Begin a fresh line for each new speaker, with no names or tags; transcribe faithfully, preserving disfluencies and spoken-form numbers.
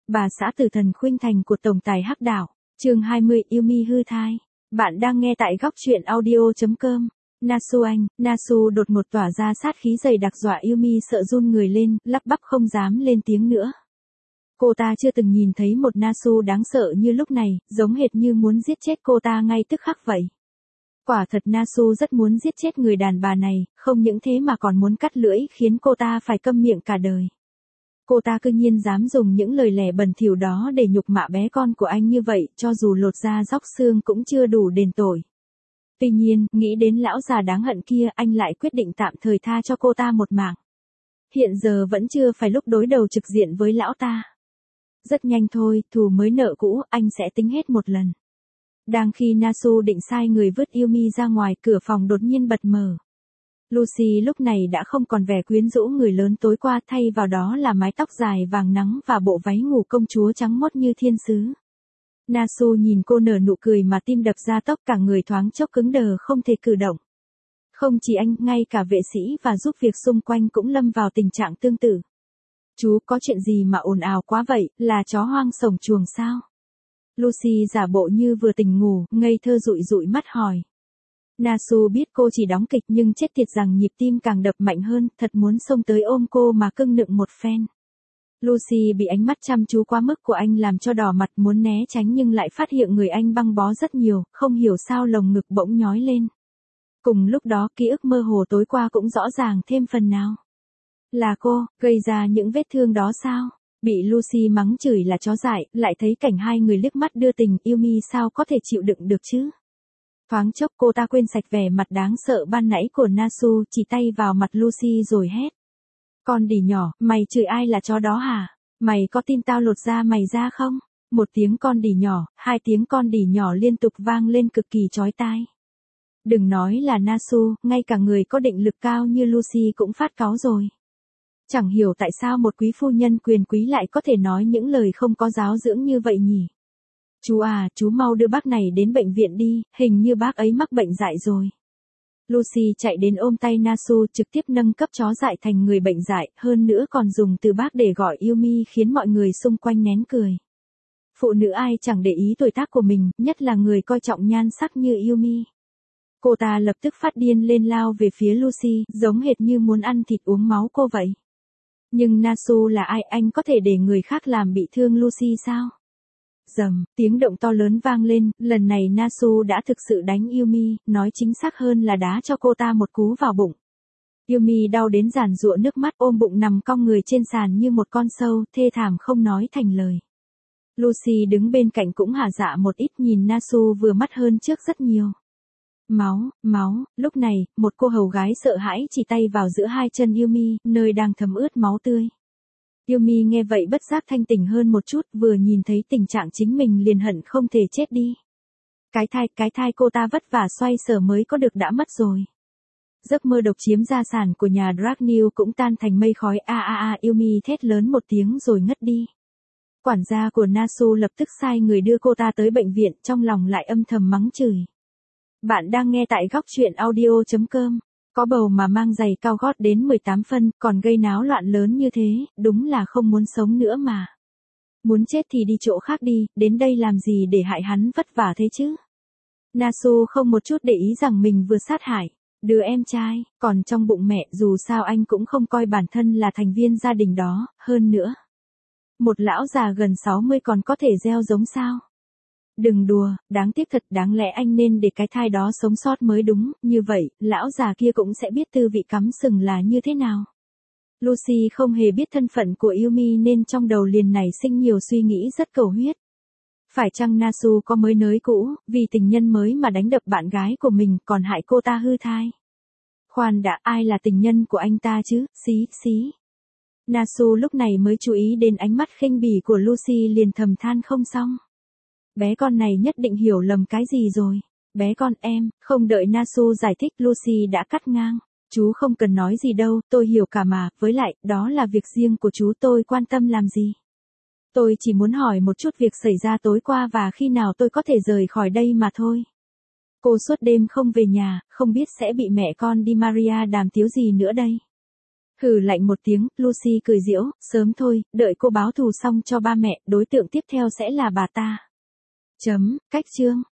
Bà xã tử thần khuynh thành của tổng tài Hắc Đảo, chương hai mươi, Yumi hư thai. Bạn đang nghe tại góc truyện audio chấm com. Nasu Anh, Nasu đột ngột tỏa ra sát khí dày đặc dọa Yumi sợ run người lên, lắp bắp không dám lên tiếng nữa. Cô ta chưa từng nhìn thấy một Nasu đáng sợ như lúc này, giống hệt như muốn giết chết cô ta ngay tức khắc vậy. Quả thật Nasu rất muốn giết chết người đàn bà này, không những thế mà còn muốn cắt lưỡi khiến cô ta phải câm miệng cả đời. Cô ta cư nhiên dám dùng những lời lẽ bẩn thỉu đó để nhục mạ bé con của anh như vậy, cho dù lột da róc xương cũng chưa đủ đền tội. Tuy nhiên, nghĩ đến lão già đáng hận kia, anh lại quyết định tạm thời tha cho cô ta một mạng. Hiện giờ vẫn chưa phải lúc đối đầu trực diện với lão ta. Rất nhanh thôi, thù mới nợ cũ, anh sẽ tính hết một lần. Đang khi Nasu định sai người vứt Yumi ra ngoài, cửa phòng đột nhiên bật mở. Lucy lúc này đã không còn vẻ quyến rũ người lớn tối qua, thay vào đó là mái tóc dài vàng nắng và bộ váy ngủ công chúa trắng mốt như thiên sứ. Nasu nhìn cô nở nụ cười mà tim đập ra tốc, cả người thoáng chốc cứng đờ không thể cử động. Không chỉ anh, ngay cả vệ sĩ và giúp việc xung quanh cũng lâm vào tình trạng tương tự. Chú, có chuyện gì mà ồn ào quá vậy, là chó hoang sổng chuồng sao? Lucy giả bộ như vừa tỉnh ngủ, ngây thơ dụi dụi mắt hỏi. Nasu biết cô chỉ đóng kịch nhưng chết tiệt rằng nhịp tim càng đập mạnh hơn, thật muốn xông tới ôm cô mà cưng nựng một phen. Lucy bị ánh mắt chăm chú quá mức của anh làm cho đỏ mặt, muốn né tránh nhưng lại phát hiện người anh băng bó rất nhiều, không hiểu sao lồng ngực bỗng nhói lên. Cùng lúc đó ký ức mơ hồ tối qua cũng rõ ràng thêm phần nào. Là cô, gây ra những vết thương đó sao? Bị Lucy mắng chửi là chó dại, lại thấy cảnh hai người liếc mắt đưa tình, Yumi sao có thể chịu đựng được chứ? Thoáng chốc cô ta quên sạch vẻ mặt đáng sợ ban nãy của Nasu, chỉ tay vào mặt Lucy rồi hét. Con đỉ nhỏ, mày chửi ai là chó đó hả? Mày có tin tao lột da mày ra không? Một tiếng con đỉ nhỏ, hai tiếng con đỉ nhỏ liên tục vang lên cực kỳ chói tai. Đừng nói là Nasu, ngay cả người có định lực cao như Lucy cũng phát cáu rồi. Chẳng hiểu tại sao một quý phu nhân quyền quý lại có thể nói những lời không có giáo dưỡng như vậy nhỉ? Chú à, chú mau đưa bác này đến bệnh viện đi, hình như bác ấy mắc bệnh dại rồi. Lucy chạy đến ôm tay Nasu, trực tiếp nâng cấp chó dại thành người bệnh dại, hơn nữa còn dùng từ bác để gọi Yumi khiến mọi người xung quanh nén cười. Phụ nữ ai chẳng để ý tuổi tác của mình, nhất là người coi trọng nhan sắc như Yumi. Cô ta lập tức phát điên lên lao về phía Lucy, giống hệt như muốn ăn thịt uống máu cô vậy. Nhưng Nasu là ai, anh có thể để người khác làm bị thương Lucy sao? Rầm, tiếng động to lớn vang lên, lần này Nasu đã thực sự đánh Yumi, nói chính xác hơn là đá cho cô ta một cú vào bụng. Yumi đau đến giàn giụa nước mắt, ôm bụng nằm cong người trên sàn như một con sâu, thê thảm không nói thành lời. Lucy đứng bên cạnh cũng hả dạ một ít, nhìn Nasu vừa mắt hơn trước rất nhiều. Máu, máu, lúc này, một cô hầu gái sợ hãi chỉ tay vào giữa hai chân Yumi, nơi đang thấm ướt máu tươi. Yumi nghe vậy bất giác thanh tỉnh hơn một chút, vừa nhìn thấy tình trạng chính mình liền hận không thể chết đi. Cái thai, cái thai cô ta vất vả xoay sở mới có được đã mất rồi. Giấc mơ độc chiếm gia sản của nhà Dragneel cũng tan thành mây khói, a a a, Yumi thét lớn một tiếng rồi ngất đi. Quản gia của Nasu lập tức sai người đưa cô ta tới bệnh viện, trong lòng lại âm thầm mắng chửi. Bạn đang nghe tại góc truyện audio chấm com. Có bầu mà mang giày cao gót đến mười tám phân, còn gây náo loạn lớn như thế, đúng là không muốn sống nữa mà. Muốn chết thì đi chỗ khác đi, đến đây làm gì để hại hắn vất vả thế chứ? Nasu không một chút để ý rằng mình vừa sát hại đứa em trai, còn trong bụng mẹ, dù sao anh cũng không coi bản thân là thành viên gia đình đó, hơn nữa. Một lão già gần sáu mươi còn có thể gieo giống sao? Đừng đùa, đáng tiếc thật, đáng lẽ anh nên để cái thai đó sống sót mới đúng, như vậy, lão già kia cũng sẽ biết tư vị cắm sừng là như thế nào. Lucy không hề biết thân phận của Yumi nên trong đầu liền nảy sinh nhiều suy nghĩ rất cầu huyết. Phải chăng Nasu có mới nới cũ, vì tình nhân mới mà đánh đập bạn gái của mình, còn hại cô ta hư thai? Khoan đã, ai là tình nhân của anh ta chứ, xí, xí. Nasu lúc này mới chú ý đến ánh mắt khinh bỉ của Lucy, liền thầm than không xong. Bé con này nhất định hiểu lầm cái gì rồi. Bé con em, không đợi Nasu giải thích, Lucy đã cắt ngang. Chú không cần nói gì đâu, tôi hiểu cả mà, với lại, đó là việc riêng của chú, tôi quan tâm làm gì. Tôi chỉ muốn hỏi một chút việc xảy ra tối qua và khi nào tôi có thể rời khỏi đây mà thôi. Cô suốt đêm không về nhà, không biết sẽ bị mẹ con Di Maria đàm tiếu gì nữa đây. Hừ lạnh một tiếng, Lucy cười giễu, sớm thôi, đợi cô báo thù xong cho ba mẹ, đối tượng tiếp theo sẽ là bà ta. Chấm, cách chương.